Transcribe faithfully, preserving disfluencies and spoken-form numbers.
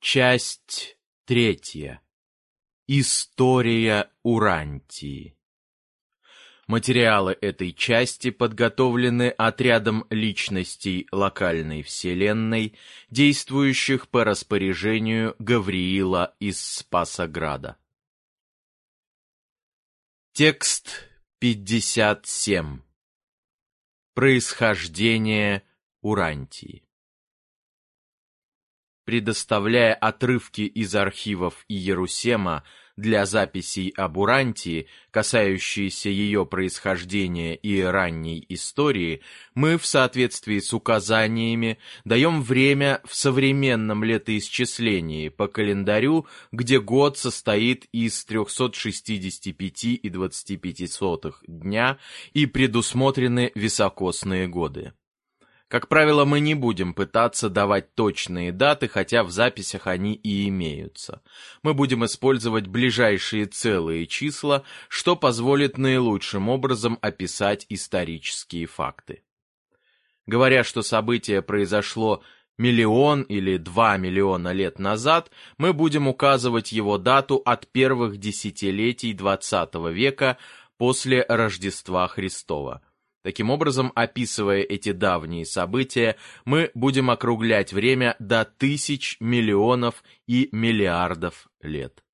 Часть третья. История Урантии. Материалы этой части подготовлены отрядом личностей локальной вселенной, действующих по распоряжению Гавриила из Спасограда. Текст пятьдесят семь. Происхождение Урантии. Предоставляя отрывки из архивов Иерусема для записей об Урантии, касающиеся ее происхождения и ранней истории, мы в соответствии с указаниями даем время в современном летоисчислении по календарю, где год состоит из трёхсот шестидесяти пяти и двадцати пяти сотых дня и предусмотрены високосные годы. Как правило, мы не будем пытаться давать точные даты, хотя в записях они и имеются. Мы будем использовать ближайшие целые числа, что позволит наилучшим образом описать исторические факты. Говоря, что событие произошло миллион или два миллиона лет назад, мы будем указывать его дату от первых десятилетий двадцатого века после Рождества Христова. Таким образом, описывая эти давние события, мы будем округлять время до тысяч, миллионов и миллиардов лет.